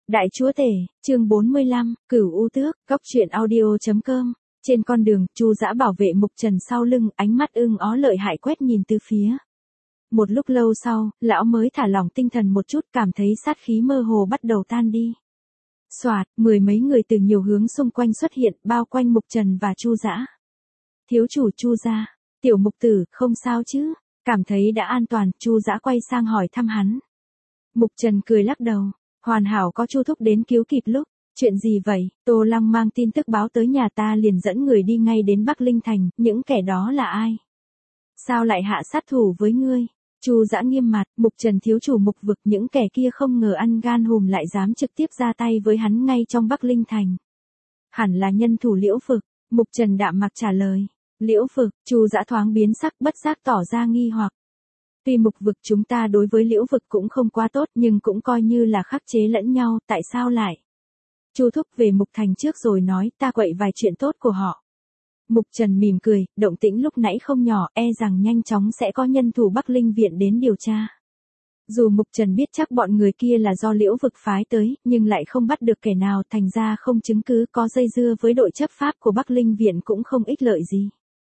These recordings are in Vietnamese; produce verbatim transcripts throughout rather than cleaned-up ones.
Đại chúa tể, chương bốn mươi lăm, Cửu U Tước, Cốc truyện audio chấm com. Trên con đường, Chu Dã bảo vệ Mục Trần sau lưng, ánh mắt ưng ó lợi hại quét nhìn từ phía. Một lúc lâu sau, lão mới thả lỏng tinh thần một chút, cảm thấy sát khí mơ hồ bắt đầu tan đi. Soạt, mười mấy người từ nhiều hướng xung quanh xuất hiện, bao quanh Mục Trần và Chu Dã. Thiếu chủ Chu gia, tiểu Mục tử, không sao chứ? Cảm thấy đã an toàn, Chu Dã quay sang hỏi thăm hắn. Mục Trần cười lắc đầu. Hoàn hảo có Chu thúc đến cứu kịp lúc. Chuyện gì vậy? Tô Lăng mang tin tức báo tới nhà ta liền dẫn người đi ngay đến Bắc Linh Thành, những kẻ đó là ai? Sao lại hạ sát thủ với ngươi? Chu Dã nghiêm mặt, Mục Trần thiếu chủ Mục vực, những kẻ kia không ngờ ăn gan hùm lại dám trực tiếp ra tay với hắn ngay trong Bắc Linh Thành. Hẳn là nhân thủ Liễu Vực, Mục Trần đạm mặc trả lời. Liễu Vực, Chu Dã thoáng biến sắc, bất giác tỏ ra nghi hoặc. Tuy Mục vực chúng ta đối với Liễu vực cũng không quá tốt nhưng cũng coi như là khắc chế lẫn nhau, tại sao lại? Chu thúc về Mục Thành trước rồi nói, ta quậy vài chuyện tốt của họ. Mục Trần mỉm cười, động tĩnh lúc nãy không nhỏ, e rằng nhanh chóng sẽ có nhân thủ Bắc Linh viện đến điều tra. Dù Mục Trần biết chắc bọn người kia là do Liễu vực phái tới, nhưng lại không bắt được kẻ nào, thành ra không chứng cứ, có dây dưa với đội chấp pháp của Bắc Linh viện cũng không ích lợi gì.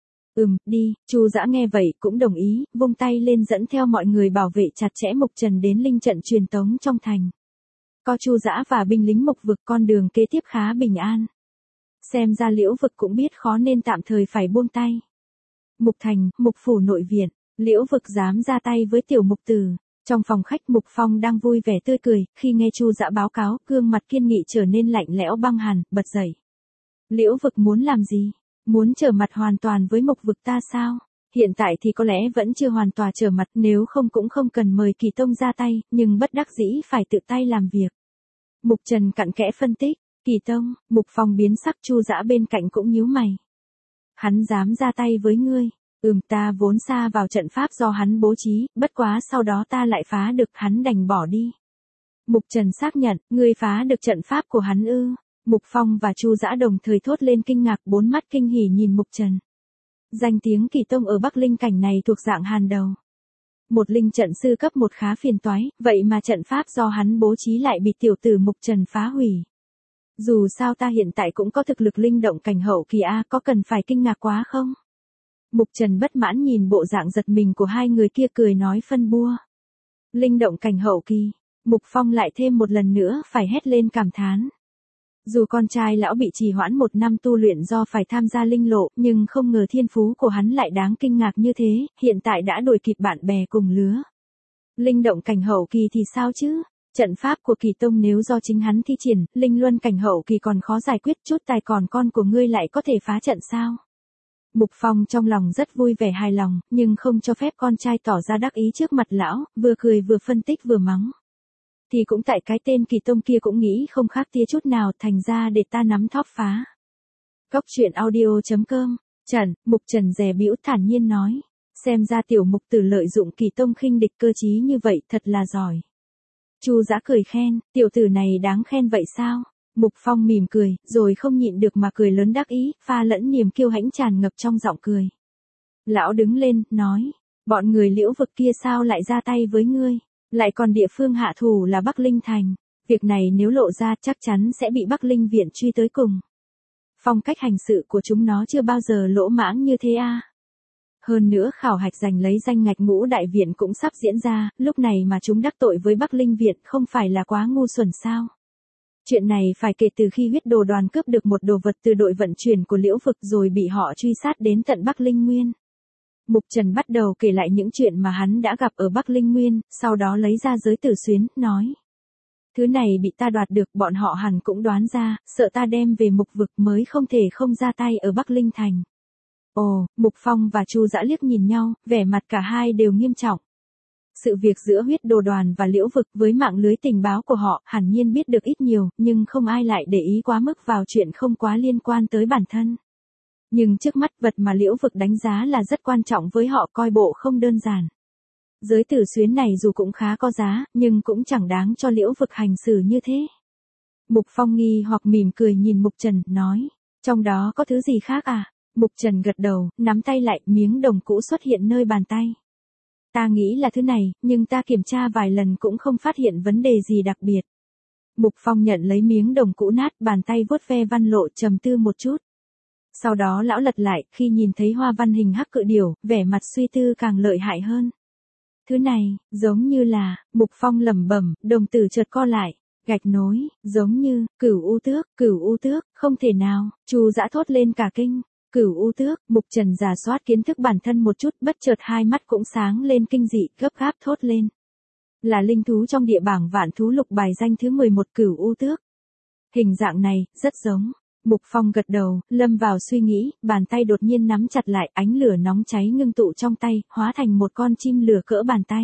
Ừm, đi, Chu Dã nghe vậy cũng đồng ý, vung tay lên dẫn theo mọi người bảo vệ chặt chẽ Mục Trần đến linh trận truyền tống trong thành. Có Chu Dã và binh lính Mục vực, con đường kế tiếp khá bình an. Xem ra Liễu vực cũng biết khó nên tạm thời phải buông tay. Mục Thành, Mục phủ nội viện, Liễu vực dám ra tay với tiểu Mục tử. Trong phòng khách Mục Phong đang vui vẻ tươi cười, khi nghe Chu Dã báo cáo, gương mặt kiên nghị trở nên lạnh lẽo băng hàn, bật dậy. Liễu vực muốn làm gì? Muốn trở mặt hoàn toàn với Mục vực ta sao? Hiện tại thì có lẽ vẫn chưa hoàn toàn trở mặt, nếu không cũng không cần mời Kỳ Tông ra tay, nhưng bất đắc dĩ phải tự tay làm việc. Mục Trần cặn kẽ phân tích, Kỳ Tông, Mục Phong biến sắc, Chu Dã bên cạnh cũng nhíu mày. Hắn dám ra tay với ngươi? Ừm, ta vốn xa vào trận pháp do hắn bố trí, bất quá sau đó ta lại phá được, hắn đành bỏ đi. Mục Trần xác nhận, ngươi phá được trận pháp của hắn ư? Mục Phong và Chu Dã đồng thời thốt lên kinh ngạc, bốn mắt kinh hỉ nhìn Mục Trần. Danh tiếng Kỳ Tông ở Bắc Linh cảnh này thuộc dạng hàn đầu. Một linh trận sư cấp một khá phiền toái, vậy mà trận pháp do hắn bố trí lại bị tiểu tử Mục Trần phá hủy. Dù sao ta hiện tại cũng có thực lực linh động cảnh hậu kỳ a, có cần phải kinh ngạc quá không? Mục Trần bất mãn nhìn bộ dạng giật mình của hai người kia, cười nói phân bua. Linh động cảnh hậu kỳ, Mục Phong lại thêm một lần nữa phải hét lên cảm thán. Dù con trai lão bị trì hoãn một năm tu luyện do phải tham gia linh lộ, nhưng không ngờ thiên phú của hắn lại đáng kinh ngạc như thế, hiện tại đã đuổi kịp bạn bè cùng lứa. Linh động cảnh hậu kỳ thì sao chứ? Trận pháp của Kỳ Tông nếu do chính hắn thi triển, linh luân cảnh hậu kỳ còn khó giải quyết, chút tài còn con của ngươi lại có thể phá trận sao? Mục Phong trong lòng rất vui vẻ hài lòng, nhưng không cho phép con trai tỏ ra đắc ý trước mặt lão, vừa cười vừa phân tích vừa mắng. Thì cũng tại cái tên Kỳ Tông kia cũng nghĩ không khác tia chút nào, thành ra để ta nắm thóp phá. Cốc truyện audio chấm com. Trần, Mục Trần dè bĩu thản nhiên nói. Xem ra tiểu Mục tử lợi dụng Kỳ Tông khinh địch cơ trí như vậy, thật là giỏi. Chu Dã cười khen, tiểu tử này đáng khen vậy sao? Mục Phong mỉm cười, rồi không nhịn được mà cười lớn đắc ý, pha lẫn niềm kiêu hãnh tràn ngập trong giọng cười. Lão đứng lên, nói, bọn người Liễu vực kia sao lại ra tay với ngươi? Lại còn địa phương hạ thủ là Bắc Linh Thành. Việc này nếu lộ ra chắc chắn sẽ bị Bắc Linh viện truy tới cùng. Phong cách hành sự của chúng nó chưa bao giờ lỗ mãng như thế a. Hơn nữa khảo hạch giành lấy danh ngạch ngũ đại viện cũng sắp diễn ra, lúc này mà chúng đắc tội với Bắc Linh viện không phải là quá ngu xuẩn sao? Chuyện này phải kể từ khi huyết đồ đoàn cướp được một đồ vật từ đội vận chuyển của Liễu vực rồi bị họ truy sát đến tận Bắc Linh Nguyên. Mục Trần bắt đầu kể lại những chuyện mà hắn đã gặp ở Bắc Linh Nguyên, sau đó lấy ra giới tử xuyến, nói. Thứ này bị ta đoạt được, bọn họ hẳn cũng đoán ra, sợ ta đem về Mục vực mới không thể không ra tay ở Bắc Linh Thành. Ồ, Mục Phong và Chu Dã liếc nhìn nhau, vẻ mặt cả hai đều nghiêm trọng. Sự việc giữa huyết đồ đoàn và Liễu vực với mạng lưới tình báo của họ hẳn nhiên biết được ít nhiều, nhưng không ai lại để ý quá mức vào chuyện không quá liên quan tới bản thân. Nhưng trước mắt vật mà Liễu vực đánh giá là rất quan trọng với họ, coi bộ không đơn giản. Giới tử xuyến này dù cũng khá có giá, nhưng cũng chẳng đáng cho Liễu vực hành xử như thế. Mục Phong nghi hoặc mỉm cười nhìn Mục Trần, nói, trong đó có thứ gì khác à? Mục Trần gật đầu, nắm tay lại, miếng đồng cũ xuất hiện nơi bàn tay. Ta nghĩ là thứ này, nhưng ta kiểm tra vài lần cũng không phát hiện vấn đề gì đặc biệt. Mục Phong nhận lấy miếng đồng cũ nát, bàn tay vuốt ve văn lộ trầm tư một chút. Sau đó lão lật lại, khi nhìn thấy hoa văn hình hắc cự điểu, vẻ mặt suy tư càng lợi hại hơn. Thứ này, giống như là, Mục Phong lẩm bẩm, đồng tử chợt co lại, gạch nối, giống như, cửu u tước, cửu u tước, không thể nào, Chu Dã thốt lên cả kinh. Cửu u tước, Mục Trần giả soát kiến thức bản thân một chút, bất chợt hai mắt cũng sáng lên kinh dị, gấp gáp thốt lên. Là linh thú trong địa bảng vạn thú lục bài danh thứ mười một cửu u tước. Hình dạng này, rất giống. Mục Phong gật đầu, lâm vào suy nghĩ, bàn tay đột nhiên nắm chặt lại, ánh lửa nóng cháy ngưng tụ trong tay, hóa thành một con chim lửa cỡ bàn tay.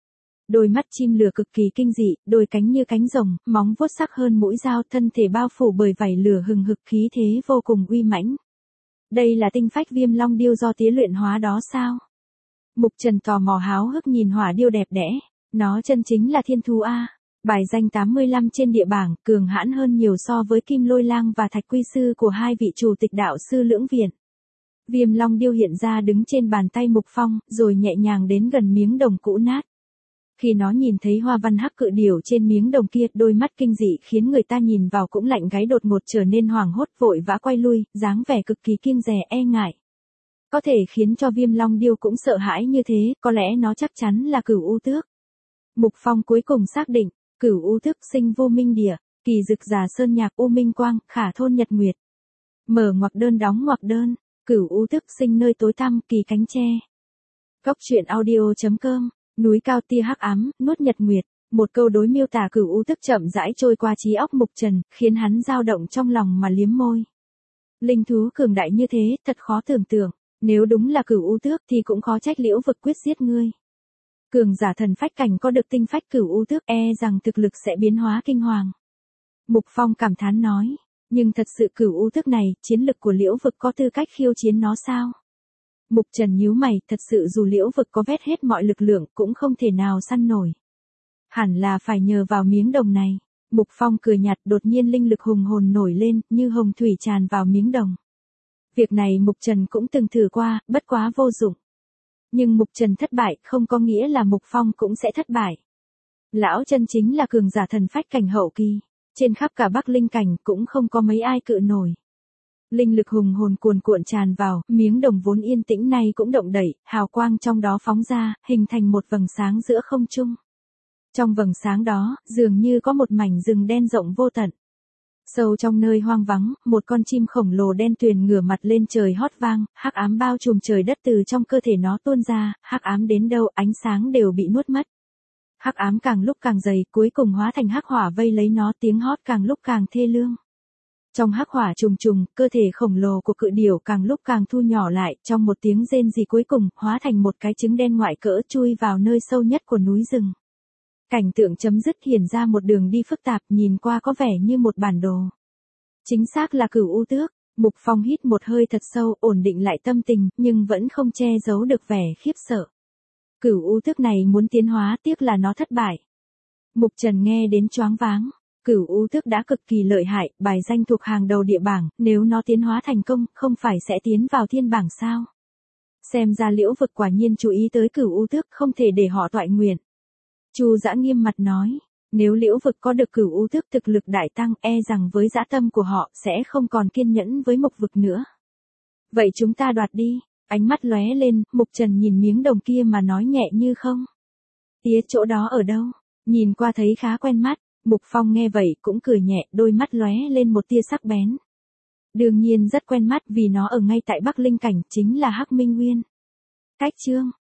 Đôi mắt chim lửa cực kỳ kinh dị, đôi cánh như cánh rồng, móng vuốt sắc hơn mũi dao, thân thể bao phủ bởi vảy lửa hừng hực, khí thế vô cùng uy mãnh. Đây là tinh phách Viêm Long điêu do tía luyện hóa đó sao? Mục Trần tò mò háo hức nhìn hỏa điêu đẹp đẽ, nó chân chính là thiên thú a. Bài danh tám mươi lăm trên địa bảng, cường hãn hơn nhiều so với Kim Lôi Lang và Thạch Quy Sư của hai vị chủ tịch đạo sư Lưỡng Viện. Viêm Long điêu hiện ra đứng trên bàn tay Mục Phong, rồi nhẹ nhàng đến gần miếng đồng cũ nát. Khi nó nhìn thấy hoa văn hắc cự điểu trên miếng đồng kia, đôi mắt kinh dị khiến người ta nhìn vào cũng lạnh gáy, đột ngột trở nên hoảng hốt, vội vã quay lui, dáng vẻ cực kỳ kiêng dè e ngại. Có thể khiến cho Viêm Long điêu cũng sợ hãi như thế, có lẽ nó chắc chắn là cửu u tước. Mục Phong cuối cùng xác định, cửu u tước sinh vô minh địa, kỳ dực giả sơn nhạc u minh quang, khả thôn nhật nguyệt. Mở ngoặc đơn đóng ngoặc đơn, cửu u tước sinh nơi tối tăm, kỳ cánh tre. Góc truyện audio chấm com, núi cao tia hắc ám, nuốt nhật nguyệt. Một câu đối miêu tả cửu u tước chậm rãi trôi qua trí óc Mục Trần, khiến hắn dao động trong lòng mà liếm môi. Linh thú cường đại như thế, thật khó tưởng tượng, nếu đúng là cửu u tước thì cũng khó trách Liễu Vực quyết giết ngươi. Cường giả thần phách cảnh có được tinh phách cửu u tước, e rằng thực lực sẽ biến hóa kinh hoàng. Mục Phong cảm thán nói, nhưng thật sự cửu u tước này, chiến lực của Liễu Vực có tư cách khiêu chiến nó sao? Mục Trần nhíu mày, thật sự dù Liễu Vực có vét hết mọi lực lượng cũng không thể nào săn nổi. Hẳn là phải nhờ vào miếng đồng này. Mục Phong cười nhạt, đột nhiên linh lực hùng hồn nổi lên, như hồng thủy tràn vào miếng đồng. Việc này Mục Trần cũng từng thử qua, bất quá vô dụng. Nhưng Mục Trần thất bại, không có nghĩa là Mục Phong cũng sẽ thất bại. Lão chân chính là cường giả thần phách cảnh hậu kỳ, trên khắp cả Bắc Linh cảnh cũng không có mấy ai cự nổi. Linh lực hùng hồn cuồn cuộn tràn vào, miếng đồng vốn yên tĩnh này cũng động đẩy, hào quang trong đó phóng ra, hình thành một vầng sáng giữa không trung. Trong vầng sáng đó, dường như có một mảnh rừng đen rộng vô tận. Sâu trong nơi hoang vắng, một con chim khổng lồ đen tuyền ngửa mặt lên trời hót vang, hắc ám bao trùm trời đất, từ trong cơ thể nó tuôn ra, hắc ám đến đâu ánh sáng đều bị nuốt mất. Hắc ám càng lúc càng dày, cuối cùng hóa thành hắc hỏa vây lấy nó, tiếng hót càng lúc càng thê lương. Trong hắc hỏa trùng trùng, cơ thể khổng lồ của cự điểu càng lúc càng thu nhỏ lại, trong một tiếng rên rỉ cuối cùng, hóa thành một cái trứng đen ngoại cỡ chui vào nơi sâu nhất của núi rừng. Cảnh tượng chấm dứt hiện ra một đường đi phức tạp, nhìn qua có vẻ như một bản đồ. Chính xác là cửu u tước. Mục Phong hít một hơi thật sâu, ổn định lại tâm tình, nhưng vẫn không che giấu được vẻ khiếp sợ. Cửu u tước này muốn tiến hóa, tiếc là nó thất bại. Mục Trần nghe đến choáng váng. Cửu u tước đã cực kỳ lợi hại, bài danh thuộc hàng đầu địa bảng, nếu nó tiến hóa thành công, không phải sẽ tiến vào thiên bảng sao? Xem ra Liễu Vực quả nhiên chú ý tới cửu u tước, không thể để họ toại nguyện. Chu Dã nghiêm mặt nói, nếu Liễu Vực có được cửu u tước thực lực đại tăng, e rằng với dã tâm của họ sẽ không còn kiên nhẫn với Mộc Vực nữa. Vậy chúng ta đoạt đi. Ánh mắt lóe lên, Mục Trần nhìn miếng đồng kia mà nói nhẹ như không. Tía chỗ đó ở đâu? Nhìn qua thấy khá quen mắt. Mục Phong nghe vậy cũng cười nhẹ, đôi mắt lóe lên một tia sắc bén. Đương nhiên rất quen mắt vì nó ở ngay tại Bắc Linh cảnh, chính là Hắc Minh Nguyên. Cách chương